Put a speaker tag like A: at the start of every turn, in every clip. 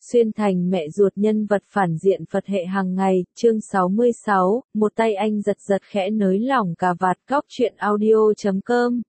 A: Xuyên thành mẹ ruột nhân vật phản diện Phật hệ hàng ngày, chương 66, một tay anh giật giật khẽ nới lỏng cà vạt. Góc truyện audio.com.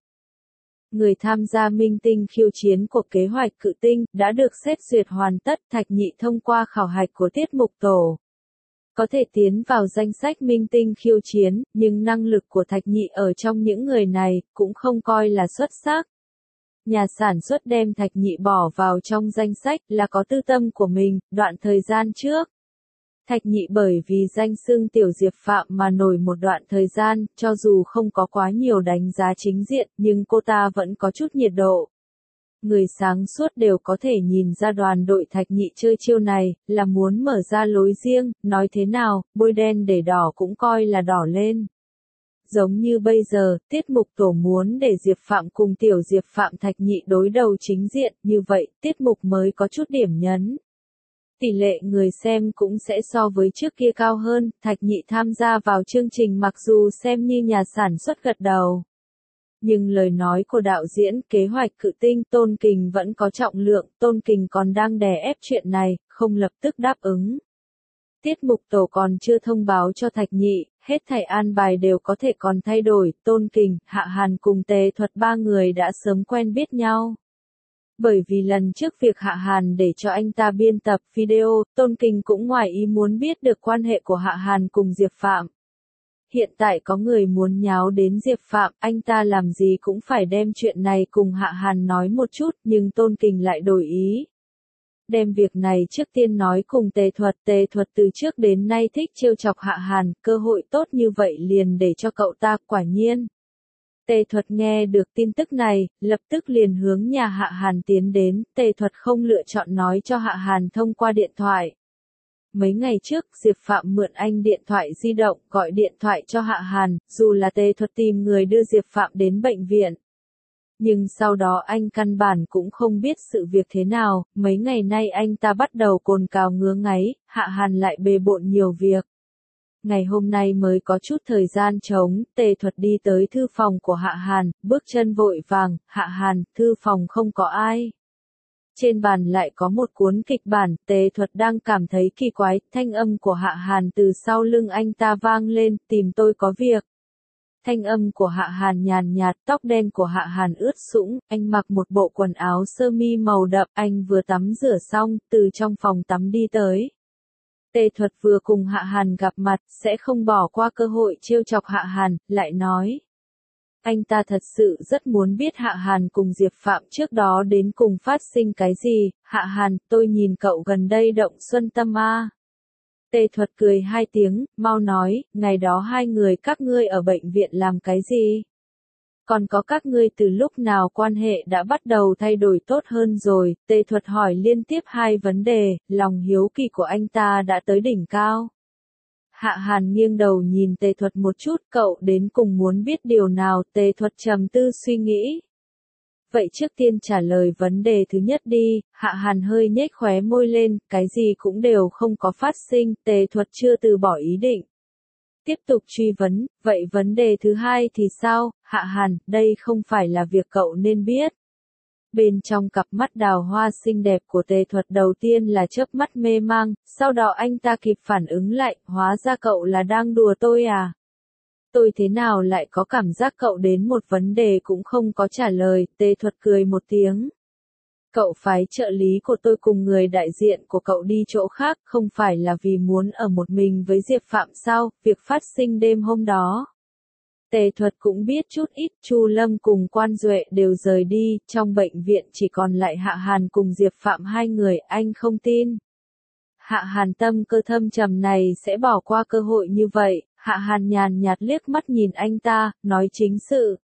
A: Người tham gia minh tinh khiêu chiến của kế hoạch cự tinh đã được xét duyệt hoàn tất. Thạch Nhị thông qua khảo hạch của tiết mục tổ, có thể tiến vào danh sách minh tinh khiêu chiến, nhưng năng lực của Thạch Nhị ở trong những người này cũng không coi là xuất sắc. Nhà sản xuất đem Thạch Nhị bỏ vào trong danh sách là có tư tâm của mình. Đoạn thời gian trước, Thạch Nhị bởi vì danh xưng Tiểu Diệp Phạm mà nổi một đoạn thời gian, cho dù không có quá nhiều đánh giá chính diện, nhưng cô ta vẫn có chút nhiệt độ. Người sáng suốt đều có thể nhìn ra đoàn đội Thạch Nhị chơi chiêu này, là muốn mở ra lối riêng, nói thế nào, bôi đen để đỏ cũng coi là đỏ lên. Giống như bây giờ, tiết mục tổ muốn để Diệp Phạm cùng Tiểu Diệp Phạm Thạch Nhị đối đầu chính diện, như vậy, tiết mục mới có chút điểm nhấn. Tỷ lệ người xem cũng sẽ so với trước kia cao hơn. Thạch Nhị tham gia vào chương trình mặc dù xem như nhà sản xuất gật đầu, nhưng lời nói của đạo diễn kế hoạch cự tinh Tôn Kình vẫn có trọng lượng. Tôn Kình còn đang đè ép chuyện này, không lập tức đáp ứng. Tiết mục tổ còn chưa thông báo cho Thạch Nhị, hết thảy an bài đều có thể còn thay đổi. Tôn Kình, Hạ Hàn cùng Tề Thuật ba người đã sớm quen biết nhau. Bởi vì lần trước việc Hạ Hàn để cho anh ta biên tập video, Tôn Kình cũng ngoài ý muốn biết được quan hệ của Hạ Hàn cùng Diệp Phạm. Hiện tại có người muốn nháo đến Diệp Phạm, anh ta làm gì cũng phải đem chuyện này cùng Hạ Hàn nói một chút, nhưng Tôn Kình lại đổi ý. Đem việc này trước tiên nói cùng Tề Thuật từ trước đến nay thích trêu chọc Hạ Hàn, cơ hội tốt như vậy liền để cho cậu ta. Quả nhiên, Tề Thuật nghe được tin tức này, lập tức liền hướng nhà Hạ Hàn tiến đến. Tề Thuật không lựa chọn nói cho Hạ Hàn thông qua điện thoại. Mấy ngày trước, Diệp Phạm mượn anh điện thoại di động, gọi điện thoại cho Hạ Hàn, dù là Tề Thuật tìm người đưa Diệp Phạm đến bệnh viện. Nhưng sau đó anh căn bản cũng không biết sự việc thế nào, mấy ngày nay anh ta bắt đầu cồn cào ngứa ngáy, Hạ Hàn lại bề bộn nhiều việc. Ngày hôm nay mới có chút thời gian trống, Tề Thuật đi tới thư phòng của Hạ Hàn, bước chân vội vàng. Hạ Hàn, thư phòng không có ai. Trên bàn lại có một cuốn kịch bản. Tề Thuật đang cảm thấy kỳ quái, thanh âm của Hạ Hàn từ sau lưng anh ta vang lên, tìm tôi có việc. Thanh âm của Hạ Hàn nhàn nhạt, tóc đen của Hạ Hàn ướt sũng, anh mặc một bộ quần áo sơ mi màu đậm, anh vừa tắm rửa xong, từ trong phòng tắm đi tới. Tề Thuật vừa cùng Hạ Hàn gặp mặt, sẽ không bỏ qua cơ hội trêu chọc Hạ Hàn, lại nói. Anh ta thật sự rất muốn biết Hạ Hàn cùng Diệp Phạm trước đó đến cùng phát sinh cái gì. Hạ Hàn, tôi nhìn cậu gần đây động xuân tâm a. Tề Thuật cười hai tiếng, mau nói, ngày đó hai người các ngươi ở bệnh viện làm cái gì? Còn có các ngươi từ lúc nào quan hệ đã bắt đầu thay đổi tốt hơn rồi? Tề Thuật hỏi liên tiếp hai vấn đề, lòng hiếu kỳ của anh ta đã tới đỉnh cao. Hạ Hàn nghiêng đầu nhìn Tề Thuật một chút, cậu đến cùng muốn biết điều nào? Tề Thuật trầm tư suy nghĩ. Vậy trước tiên trả lời vấn đề thứ nhất đi. Hạ Hàn hơi nhếch khóe môi lên, cái gì cũng đều không có phát sinh. Tề Thuật chưa từ bỏ ý định. Tiếp tục truy vấn, vậy vấn đề thứ hai thì sao? Hạ Hàn, đây không phải là việc cậu nên biết. Bên trong cặp mắt đào hoa xinh đẹp của Tề Thuật đầu tiên là chớp mắt mê mang, sau đó anh ta kịp phản ứng lại, hóa ra cậu là đang đùa tôi à? Tôi thế nào lại có cảm giác cậu đến một vấn đề cũng không có trả lời. Tề Thuật cười một tiếng. Cậu phái trợ lý của tôi cùng người đại diện của cậu đi chỗ khác, không phải là vì muốn ở một mình với Diệp Phạm sao? Việc phát sinh đêm hôm đó, Tề Thuật cũng biết chút ít. Chu Lâm cùng Quan Duệ đều rời đi, trong bệnh viện chỉ còn lại Hạ Hàn cùng Diệp Phạm hai người. Anh không tin Hạ Hàn tâm cơ thâm trầm này sẽ bỏ qua cơ hội như vậy. Hạ Hàn nhàn nhạt liếc mắt nhìn anh ta, nói chính sự.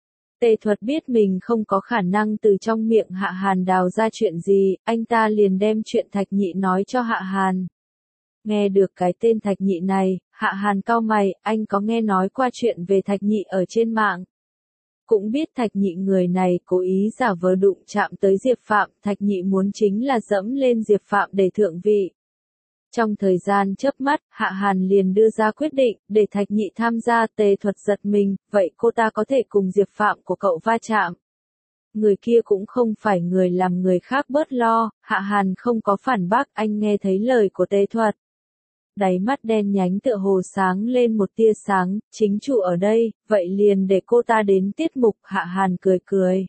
A: Tề Thuật biết mình không có khả năng từ trong miệng Hạ Hàn đào ra chuyện gì, anh ta liền đem chuyện Thạch Nhị nói cho Hạ Hàn. Nghe được cái tên Thạch Nhị này, Hạ Hàn cau mày, anh có nghe nói qua chuyện về Thạch Nhị ở trên mạng. Cũng biết Thạch Nhị người này cố ý giả vờ đụng chạm tới Diệp Phạm, Thạch Nhị muốn chính là dẫm lên Diệp Phạm để thượng vị. Trong thời gian chớp mắt, Hạ Hàn liền đưa ra quyết định, để Thạch Nhị tham gia. Tề Thuật giật mình, vậy cô ta có thể cùng Diệp Phạm của cậu va chạm? Người kia cũng không phải người làm người khác bớt lo, Hạ Hàn không có phản bác, anh nghe thấy lời của Tề Thuật. Đáy mắt đen nhánh tựa hồ sáng lên một tia sáng, chính chủ ở đây, vậy liền để cô ta đến tiết mục. Hạ Hàn cười cười.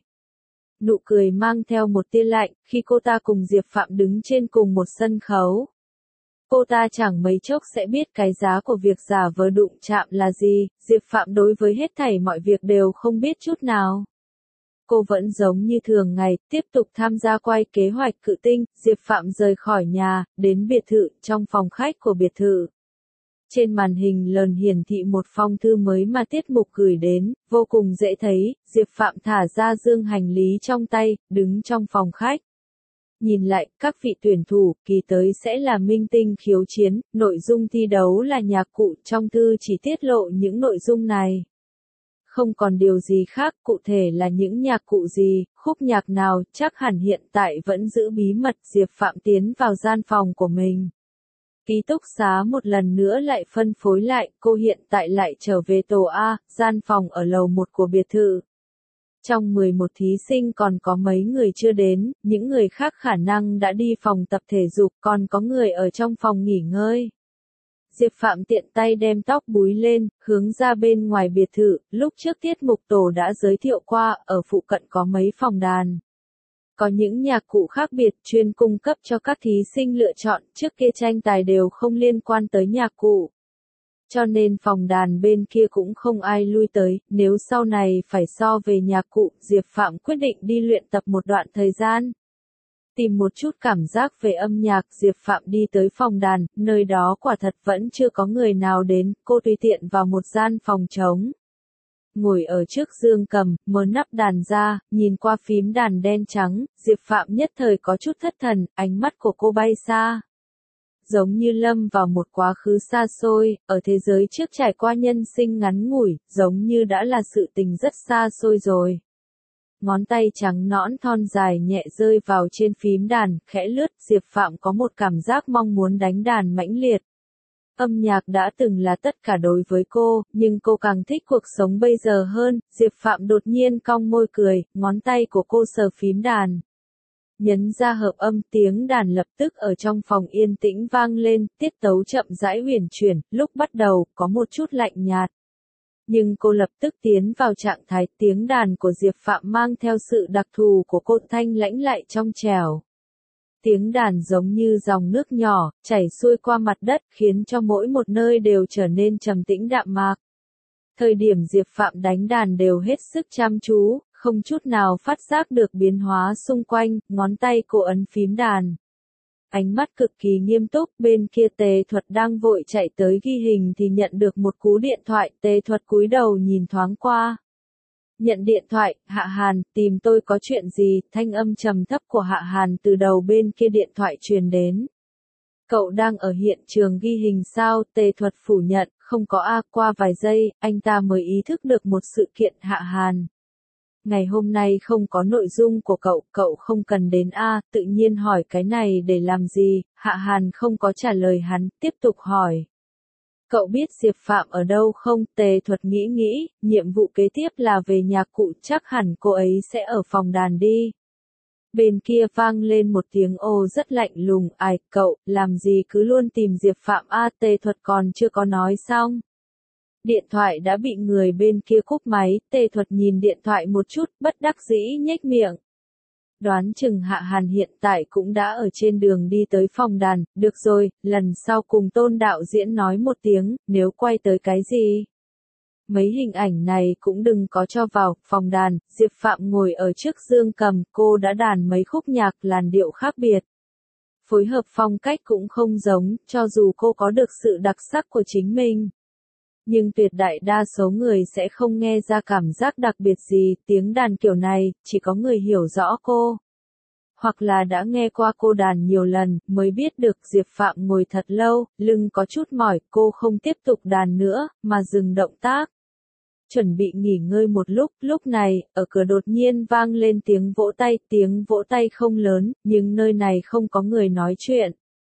A: Nụ cười mang theo một tia lạnh, khi cô ta cùng Diệp Phạm đứng trên cùng một sân khấu. Cô ta chẳng mấy chốc sẽ biết cái giá của việc giả vờ đụng chạm là gì, Diệp Phạm đối với hết thảy mọi việc đều không biết chút nào. Cô vẫn giống như thường ngày, tiếp tục tham gia quay kế hoạch Cự Tinh, Diệp Phạm rời khỏi nhà, đến biệt thự, trong phòng khách của biệt thự. Trên màn hình lớn hiển thị một phong thư mới mà tiết mục gửi đến, vô cùng dễ thấy, Diệp Phạm thả ra dương hành lý trong tay, đứng trong phòng khách. Nhìn lại, các vị tuyển thủ, kỳ tới sẽ là minh tinh khiêu chiến, nội dung thi đấu là nhạc cụ, trong thư chỉ tiết lộ những nội dung này. Không còn điều gì khác, cụ thể là những nhạc cụ gì, khúc nhạc nào, chắc hẳn hiện tại vẫn giữ bí mật. Diệp Phạm tiến vào gian phòng của mình. Ký túc xá một lần nữa lại phân phối lại, cô hiện tại lại trở về tổ A, gian phòng ở lầu 1 của biệt thự. Trong 11 thí sinh còn có mấy người chưa đến, những người khác khả năng đã đi phòng tập thể dục, còn có người ở trong phòng nghỉ ngơi. Diệp Phạm tiện tay đem tóc búi lên, hướng ra bên ngoài biệt thự, lúc trước tiết mục tổ đã giới thiệu qua, ở phụ cận có mấy phòng đàn. Có những nhạc cụ khác biệt chuyên cung cấp cho các thí sinh lựa chọn, trước kia tranh tài đều không liên quan tới nhạc cụ. Cho nên phòng đàn bên kia cũng không ai lui tới, nếu sau này phải so về nhạc cụ, Diệp Phạm quyết định đi luyện tập một đoạn thời gian. Tìm một chút cảm giác về âm nhạc, Diệp Phạm đi tới phòng đàn, nơi đó quả thật vẫn chưa có người nào đến, cô tùy tiện vào một gian phòng trống. Ngồi ở trước dương cầm, mở nắp đàn ra, nhìn qua phím đàn đen trắng, Diệp Phạm nhất thời có chút thất thần, ánh mắt của cô bay xa. Giống như lâm vào một quá khứ xa xôi, ở thế giới trước trải qua nhân sinh ngắn ngủi, giống như đã là sự tình rất xa xôi rồi. Ngón tay trắng nõn thon dài nhẹ rơi vào trên phím đàn, khẽ lướt, Diệp Phạm có một cảm giác mong muốn đánh đàn mãnh liệt. Âm nhạc đã từng là tất cả đối với cô, nhưng cô càng thích cuộc sống bây giờ hơn. Diệp Phạm đột nhiên cong môi cười, ngón tay của cô sờ phím đàn. Nhấn ra hợp âm, tiếng đàn lập tức ở trong phòng yên tĩnh vang lên, tiết tấu chậm rãi huyền chuyển, lúc bắt đầu, có một chút lạnh nhạt. Nhưng cô lập tức tiến vào trạng thái, tiếng đàn của Diệp Phạm mang theo sự đặc thù của cô, thanh lãnh lại trong trẻo. Tiếng đàn giống như dòng nước nhỏ, chảy xuôi qua mặt đất, khiến cho mỗi một nơi đều trở nên trầm tĩnh đạm mạc. Thời điểm Diệp Phạm đánh đàn đều hết sức chăm chú, không chút nào phát giác được biến hóa xung quanh, ngón tay cô ấn phím đàn. Ánh mắt cực kỳ nghiêm túc, bên kia Tề Thuật đang vội chạy tới ghi hình thì nhận được một cú điện thoại, Tề Thuật cúi đầu nhìn thoáng qua. Nhận điện thoại, Hạ Hàn, tìm tôi có chuyện gì, thanh âm trầm thấp của Hạ Hàn từ đầu bên kia điện thoại truyền đến. Cậu đang ở hiện trường ghi hình sao, Tề Thuật phủ nhận, không có qua vài giây, anh ta mới ý thức được một sự kiện. Hạ Hàn. Ngày hôm nay không có nội dung của cậu không cần đến tự nhiên hỏi cái này để làm gì, Hạ Hàn không có trả lời hắn, tiếp tục hỏi. Cậu biết Diệp Phạm ở đâu không? Tề Thuật nghĩ, nhiệm vụ kế tiếp là về nhạc cụ, chắc hẳn cô ấy sẽ ở phòng đàn đi. Bên kia vang lên một tiếng ồ rất lạnh lùng, ai, cậu, làm gì cứ luôn tìm Diệp Phạm Tề Thuật còn chưa có nói xong. Điện thoại đã bị người bên kia cúp máy, Tề Thuật nhìn điện thoại một chút, bất đắc dĩ nhếch miệng. Đoán chừng Hạ Hàn hiện tại cũng đã ở trên đường đi tới phòng đàn, được rồi, lần sau cùng Tôn đạo diễn nói một tiếng, nếu quay tới cái gì. Mấy hình ảnh này cũng đừng có cho vào, phòng đàn, Diệp Phạm ngồi ở trước dương cầm, cô đã đàn mấy khúc nhạc làn điệu khác biệt. Phối hợp phong cách cũng không giống, cho dù cô có được sự đặc sắc của chính mình. Nhưng tuyệt đại đa số người sẽ không nghe ra cảm giác đặc biệt gì, tiếng đàn kiểu này, chỉ có người hiểu rõ cô. Hoặc là đã nghe qua cô đàn nhiều lần, mới biết được. Diệp Phạm ngồi thật lâu, lưng có chút mỏi, cô không tiếp tục đàn nữa, mà dừng động tác. Chuẩn bị nghỉ ngơi một lúc này, ở cửa đột nhiên vang lên tiếng vỗ tay không lớn, nhưng nơi này không có người nói chuyện.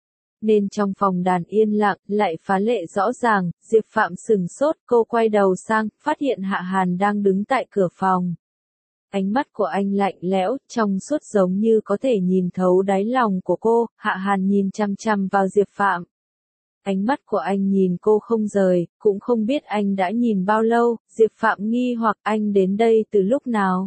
A: Nên trong phòng đàn yên lặng, lại phá lệ rõ ràng, Diệp Phạm sừng sốt, cô quay đầu sang, phát hiện Hạ Hàn đang đứng tại cửa phòng. Ánh mắt của anh lạnh lẽo, trong suốt giống như có thể nhìn thấu đáy lòng của cô, Hạ Hàn nhìn chằm chằm vào Diệp Phạm. Ánh mắt của anh nhìn cô không rời, cũng không biết anh đã nhìn bao lâu, Diệp Phạm nghi hoặc anh đến đây từ lúc nào.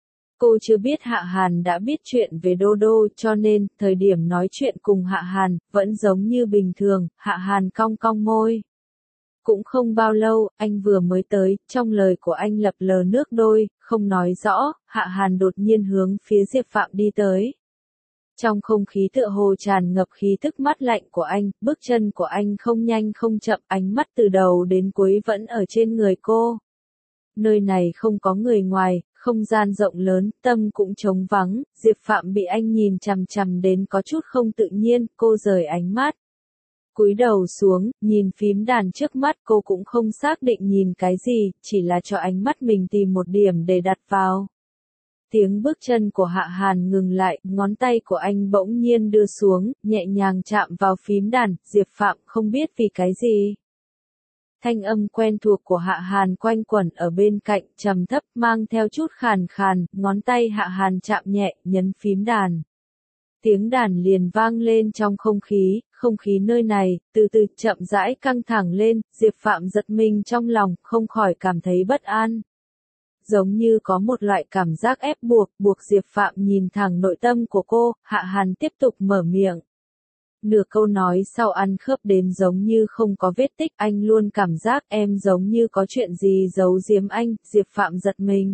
A: Cô chưa biết Hạ Hàn đã biết chuyện về Đô Đô cho nên, thời điểm nói chuyện cùng Hạ Hàn, vẫn giống như bình thường, Hạ Hàn cong cong môi. Cũng không bao lâu, anh vừa mới tới, trong lời của anh lập lờ nước đôi, không nói rõ, Hạ Hàn đột nhiên hướng phía Diệp Phạm đi tới. Trong không khí tựa hồ tràn ngập khí tức mát lạnh của anh, bước chân của anh không nhanh không chậm, ánh mắt từ đầu đến cuối vẫn ở trên người cô. Nơi này không có người ngoài, không gian rộng lớn, tâm cũng trống vắng, Diệp Phạm bị anh nhìn chằm chằm đến có chút không tự nhiên, cô rời ánh mắt. Cúi đầu xuống, nhìn phím đàn trước mắt cô cũng không xác định nhìn cái gì, chỉ là cho ánh mắt mình tìm một điểm để đặt vào. Tiếng bước chân của Hạ Hàn ngừng lại, ngón tay của anh bỗng nhiên đưa xuống, nhẹ nhàng chạm vào phím đàn, Diệp Phạm không biết vì cái gì. Thanh âm quen thuộc của Hạ Hàn quanh quẩn ở bên cạnh, trầm thấp, mang theo chút khàn khàn, ngón tay Hạ Hàn chạm nhẹ, nhấn phím đàn. Tiếng đàn liền vang lên trong không khí nơi này, từ từ chậm rãi căng thẳng lên, Diệp Phạm giật mình trong lòng, không khỏi cảm thấy bất an. Giống như có một loại cảm giác ép buộc Diệp Phạm nhìn thẳng nội tâm của cô, Hạ Hàn tiếp tục mở miệng. Nửa câu nói sau ăn khớp đến giống như không có vết tích, anh luôn cảm giác em giống như có chuyện gì giấu giếm anh, Diệp Phạm giật mình.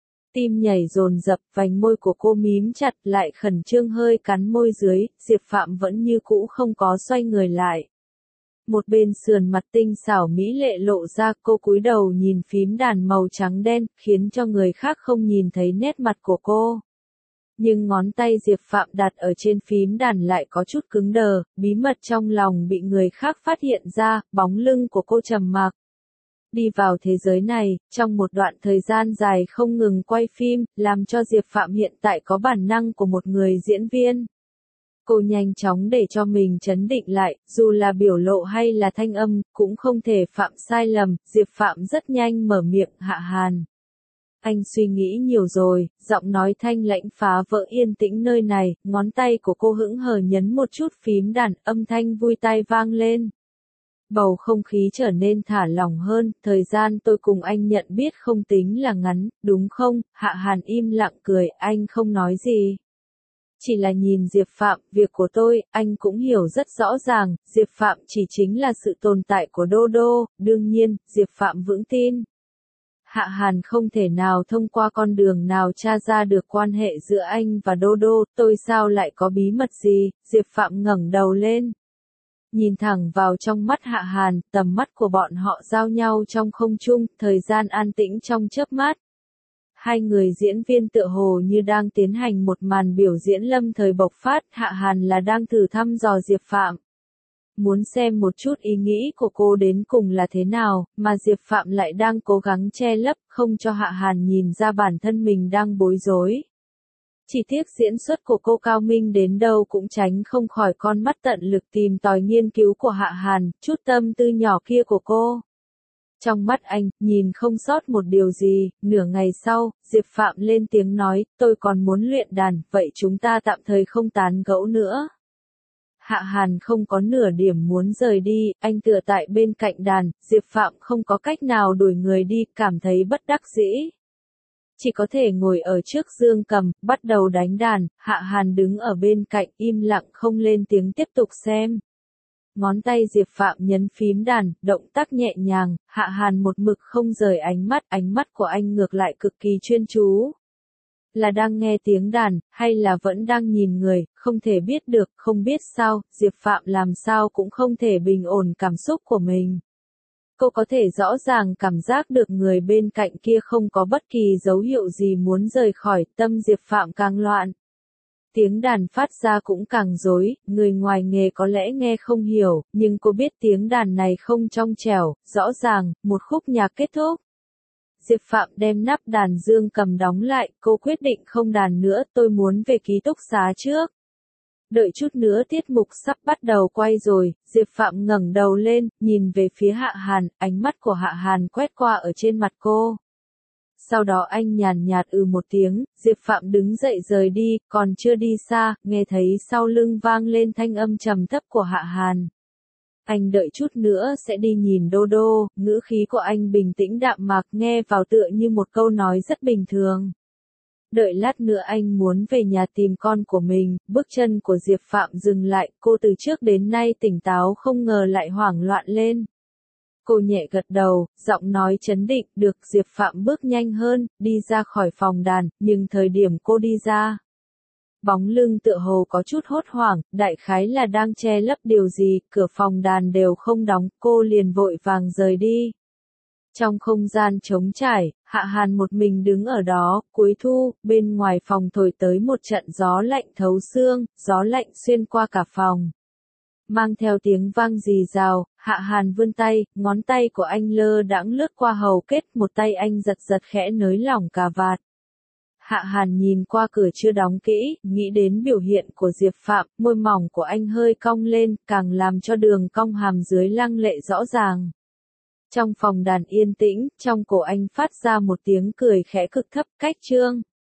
A: Tim nhảy dồn dập, vành môi của cô mím chặt lại khẩn trương hơi cắn môi dưới, Diệp Phạm vẫn như cũ không có xoay người lại. Một bên sườn mặt tinh xảo mỹ lệ lộ ra, cô cúi đầu nhìn phím đàn màu trắng đen, khiến cho người khác không nhìn thấy nét mặt của cô. Nhưng ngón tay Diệp Phạm đặt ở trên phím đàn lại có chút cứng đờ, bí mật trong lòng bị người khác phát hiện ra, bóng lưng của cô trầm mặc. Đi vào thế giới này, trong một đoạn thời gian dài không ngừng quay phim, làm cho Diệp Phạm hiện tại có bản năng của một người diễn viên. Cô nhanh chóng để cho mình trấn định lại, dù là biểu lộ hay là thanh âm, cũng không thể phạm sai lầm, Diệp Phạm rất nhanh mở miệng, Hạ Hàn. Anh suy nghĩ nhiều rồi, giọng nói thanh lãnh phá vỡ yên tĩnh nơi này, ngón tay của cô hững hờ nhấn một chút phím đàn, âm thanh vui tai vang lên. Bầu không khí trở nên thả lỏng hơn, thời gian tôi cùng anh nhận biết không tính là ngắn, đúng không? Hạ Hàn im lặng cười, anh không nói gì. Chỉ là nhìn Diệp Phạm, việc của tôi, anh cũng hiểu rất rõ ràng, Diệp Phạm chỉ chính là sự tồn tại của Đô Đô, đương nhiên, Diệp Phạm vững tin. Hạ Hàn không thể nào thông qua con đường nào tra ra được quan hệ giữa anh và Đô Đô, tôi sao lại có bí mật gì, Diệp Phạm ngẩng đầu lên. Nhìn thẳng vào trong mắt Hạ Hàn, tầm mắt của bọn họ giao nhau trong không trung, thời gian an tĩnh trong chớp mắt. Hai người diễn viên tựa hồ như đang tiến hành một màn biểu diễn lâm thời bộc phát, Hạ Hàn là đang thử thăm dò Diệp Phạm. Muốn xem một chút ý nghĩ của cô đến cùng là thế nào, mà Diệp Phạm lại đang cố gắng che lấp, không cho Hạ Hàn nhìn ra bản thân mình đang bối rối. Chỉ tiếc diễn xuất của cô cao minh đến đâu cũng tránh không khỏi con mắt tận lực tìm tòi nghiên cứu của Hạ Hàn, chút tâm tư nhỏ kia của cô. Trong mắt anh, nhìn không sót một điều gì, nửa ngày sau, Diệp Phạm lên tiếng nói, tôi còn muốn luyện đàn, vậy chúng ta tạm thời không tán gẫu nữa. Hạ Hàn không có nửa điểm muốn rời đi, anh tựa tại bên cạnh đàn, Diệp Phạm không có cách nào đuổi người đi, cảm thấy bất đắc dĩ. Chỉ có thể ngồi ở trước dương cầm, bắt đầu đánh đàn, Hạ Hàn đứng ở bên cạnh, im lặng không lên tiếng tiếp tục xem. Ngón tay Diệp Phạm nhấn phím đàn, động tác nhẹ nhàng, Hạ Hàn một mực không rời ánh mắt của anh ngược lại cực kỳ chuyên chú. Là đang nghe tiếng đàn, hay là vẫn đang nhìn người, không thể biết được, không biết sao, Diệp Phạm làm sao cũng không thể bình ổn cảm xúc của mình. Cô có thể rõ ràng cảm giác được người bên cạnh kia không có bất kỳ dấu hiệu gì muốn rời khỏi, tâm Diệp Phạm càng loạn. Tiếng đàn phát ra cũng càng rối, người ngoài nghề có lẽ nghe không hiểu, nhưng cô biết tiếng đàn này không trong trẻo, rõ ràng, một khúc nhạc kết thúc. Diệp Phạm đem nắp đàn dương cầm đóng lại, cô quyết định không đàn nữa, tôi muốn về ký túc xá trước. Đợi chút nữa tiết mục sắp bắt đầu quay rồi, Diệp Phạm ngẩng đầu lên, nhìn về phía Hạ Hàn, ánh mắt của Hạ Hàn quét qua ở trên mặt cô. Sau đó anh nhàn nhạt một tiếng, Diệp Phạm đứng dậy rời đi, còn chưa đi xa, nghe thấy sau lưng vang lên thanh âm trầm thấp của Hạ Hàn. Anh đợi chút nữa sẽ đi nhìn Đô Đô, ngữ khí của anh bình tĩnh đạm mạc nghe vào tựa như một câu nói rất bình thường. Đợi lát nữa anh muốn về nhà tìm con của mình, bước chân của Diệp Phạm dừng lại, cô từ trước đến nay tỉnh táo không ngờ lại hoảng loạn lên. Cô nhẹ gật đầu, giọng nói trấn định, được. Diệp Phạm bước nhanh hơn, đi ra khỏi phòng đàn, nhưng thời điểm cô đi ra, bóng lưng tựa hồ có chút hốt hoảng, đại khái là đang che lấp điều gì, cửa phòng đàn đều không đóng, cô liền vội vàng rời đi. Trong không gian trống trải, Hạ Hàn một mình đứng ở đó, cuối thu, bên ngoài phòng thổi tới một trận gió lạnh thấu xương, gió lạnh xuyên qua cả phòng. Mang theo tiếng vang rì rào, Hạ Hàn vươn tay, ngón tay của anh lơ đãng lướt qua hầu kết, một tay anh giật giật khẽ nới lỏng cà vạt. Hạ Hàn nhìn qua cửa chưa đóng kỹ, nghĩ đến biểu hiện của Diệp Phạm, môi mỏng của anh hơi cong lên, càng làm cho đường cong hàm dưới lăng lệ rõ ràng. Trong phòng đàn yên tĩnh, trong cổ anh phát ra một tiếng cười khẽ cực thấp, cách chương.